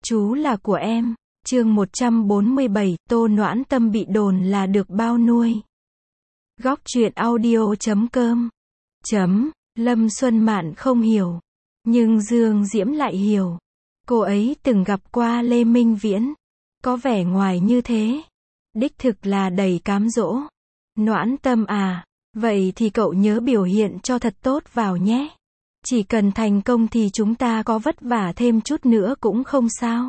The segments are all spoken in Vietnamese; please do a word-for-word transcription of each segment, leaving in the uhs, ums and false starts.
Chú là của em. Chương một trăm bốn mươi bảy, Tô Noãn Tâm bị đồn là được bao nuôi. Góc truyện audio chấm com. Chấm, Lâm Xuân Mạn không hiểu. Nhưng Dương Diễm lại hiểu. Cô ấy từng gặp qua Lê Minh Viễn. Có vẻ ngoài như thế. Đích thực là đầy cám dỗ. Noãn Tâm à, vậy thì cậu nhớ biểu hiện cho thật tốt vào nhé. Chỉ cần thành công thì chúng ta có vất vả thêm chút nữa cũng không sao.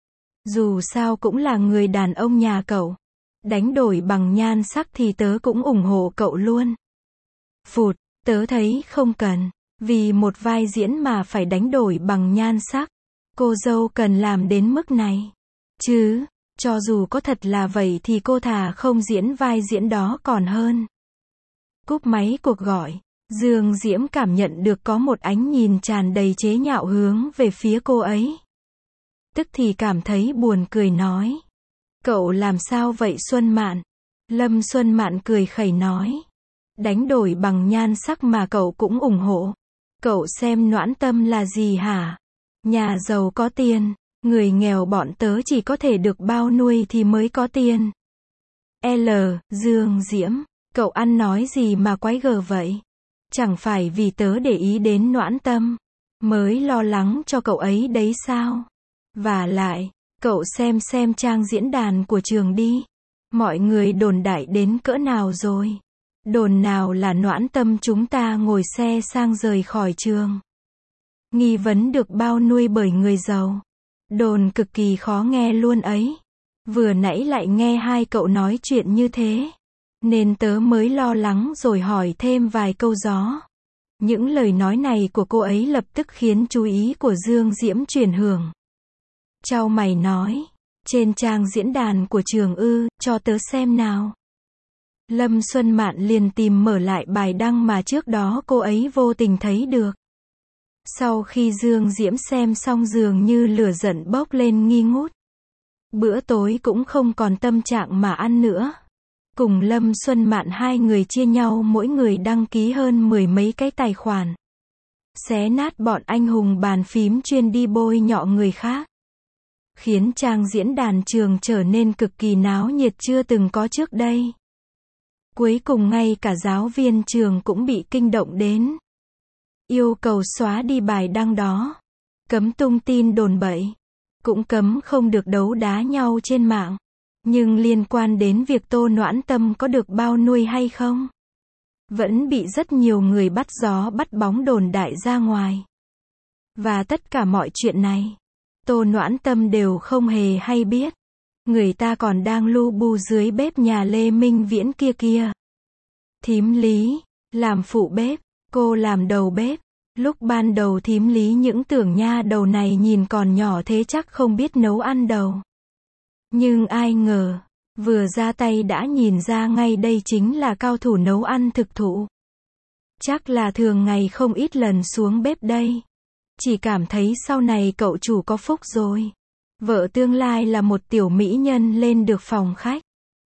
Dù sao cũng là người đàn ông nhà cậu. Đánh đổi bằng nhan sắc thì tớ cũng ủng hộ cậu luôn. Phụt, tớ thấy không cần. Vì một vai diễn mà phải đánh đổi bằng nhan sắc. Cô dâu cần làm đến mức này. Chứ, cho dù có thật là vậy thì cô thà không diễn vai diễn đó còn hơn. Cúp máy cuộc gọi. Dương Diễm cảm nhận được có một ánh nhìn tràn đầy chế nhạo hướng về phía cô ấy. Tức thì cảm thấy buồn cười nói. Cậu làm sao vậy Xuân Mạn? Lâm Xuân Mạn cười khẩy nói. Đánh đổi bằng nhan sắc mà cậu cũng ủng hộ. Cậu xem Noãn Tâm là gì hả? Nhà giàu có tiền, người nghèo bọn tớ chỉ có thể được bao nuôi thì mới có tiền. L. Dương Diễm, cậu ăn nói gì mà quái gở vậy? Chẳng phải vì tớ để ý đến Noãn Tâm, mới lo lắng cho cậu ấy đấy sao? Và lại, cậu xem xem trang diễn đàn của trường đi. Mọi người đồn đại đến cỡ nào rồi? Đồn nào là Noãn Tâm chúng ta ngồi xe sang rời khỏi trường. Nghi vấn được bao nuôi bởi người giàu. Đồn cực kỳ khó nghe luôn ấy. Vừa nãy lại nghe hai cậu nói chuyện như thế. Nên tớ mới lo lắng rồi hỏi thêm vài câu gió. Những lời nói này của cô ấy lập tức khiến chú ý của Dương Diễm chuyển hướng. Chau mày nói, trên trang diễn đàn của trường ư, cho tớ xem nào. Lâm Xuân Mạn liền tìm mở lại bài đăng mà trước đó cô ấy vô tình thấy được. Sau khi Dương Diễm xem xong dường như lửa giận bốc lên nghi ngút. Bữa tối cũng không còn tâm trạng mà ăn nữa. Cùng Lâm Xuân Mạn hai người chia nhau mỗi người đăng ký hơn mười mấy cái tài khoản. Xé nát bọn anh hùng bàn phím chuyên đi bôi nhọ người khác. Khiến trang diễn đàn trường trở nên cực kỳ náo nhiệt chưa từng có trước đây. Cuối cùng ngay cả giáo viên trường cũng bị kinh động đến. Yêu cầu xóa đi bài đăng đó. Cấm tung tin đồn bậy. Cũng cấm không được đấu đá nhau trên mạng. Nhưng liên quan đến việc Tô Noãn Tâm có được bao nuôi hay không? Vẫn bị rất nhiều người bắt gió bắt bóng đồn đại ra ngoài. Và tất cả mọi chuyện này, Tô Noãn Tâm đều không hề hay biết. Người ta còn đang lu bu dưới bếp nhà Lê Minh Viễn kia kia. Thím Lý, làm phụ bếp, cô làm đầu bếp. Lúc ban đầu thím Lý những tưởng nha đầu này nhìn còn nhỏ thế chắc không biết nấu ăn đâu. Nhưng ai ngờ, vừa ra tay đã nhìn ra ngay đây chính là cao thủ nấu ăn thực thụ. Chắc là thường ngày không ít lần xuống bếp đây. Chỉ cảm thấy sau này cậu chủ có phúc rồi. Vợ tương lai là một tiểu mỹ nhân lên được phòng khách.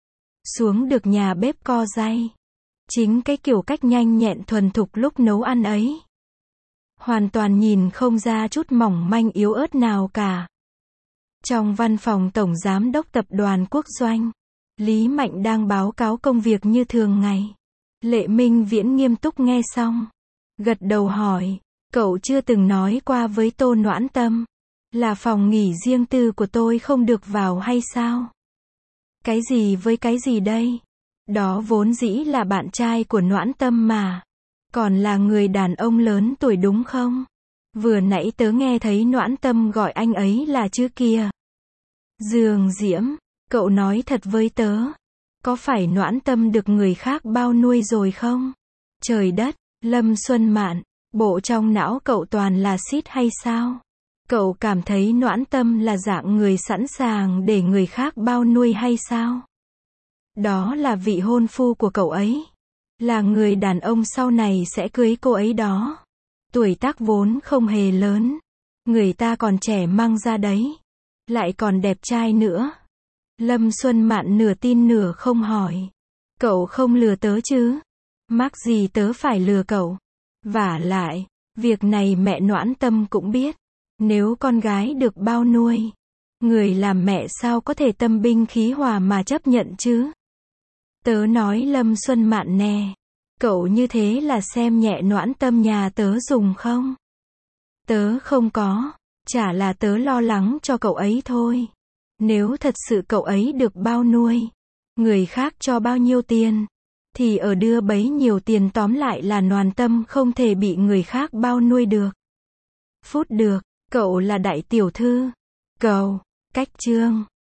Xuống được nhà bếp co ray. Chính cái kiểu cách nhanh nhẹn thuần thục lúc nấu ăn ấy. Hoàn toàn nhìn không ra chút mỏng manh yếu ớt nào cả. Trong văn phòng Tổng Giám đốc Tập đoàn Quốc Doanh, Lý Mạnh đang báo cáo công việc như thường ngày. Lệ Minh Viễn nghiêm túc nghe xong. Gật đầu hỏi, cậu chưa từng nói qua với Tô Noãn Tâm, là phòng nghỉ riêng tư của tôi không được vào hay sao? Cái gì với cái gì đây? Đó vốn dĩ là bạn trai của Noãn Tâm mà. Còn là người đàn ông lớn tuổi đúng không? Vừa nãy tớ nghe thấy Noãn Tâm gọi anh ấy là chứ kia. Dương Diễm, cậu nói thật với tớ. Có phải Noãn Tâm được người khác bao nuôi rồi không? Trời đất, Lâm Xuân Mạn, bộ trong não cậu toàn là xít hay sao? Cậu cảm thấy Noãn Tâm là dạng người sẵn sàng để người khác bao nuôi hay sao? Đó là vị hôn phu của cậu ấy. Là người đàn ông sau này sẽ cưới cô ấy đó. Tuổi tác vốn không hề lớn. Người ta còn trẻ măng ra đấy. Lại còn đẹp trai nữa. Lâm Xuân Mạn nửa tin nửa không hỏi. Cậu không lừa tớ chứ? Mắc gì tớ phải lừa cậu? Vả lại, việc này mẹ Noãn Tâm cũng biết. Nếu con gái được bao nuôi, Người làm mẹ sao có thể tâm binh khí hòa mà chấp nhận chứ? Tớ nói Lâm Xuân Mạn nè. Cậu như thế là xem nhẹ Noãn Tâm nhà tớ dùng không? Tớ không có. Chả là tớ lo lắng cho cậu ấy thôi. Nếu thật sự cậu ấy được bao nuôi, người khác cho bao nhiêu tiền, thì ở đưa bấy nhiều tiền, tóm lại là Noãn Tâm không thể bị người khác bao nuôi được. Phút được, cậu là đại tiểu thư. Cầu, cách chương.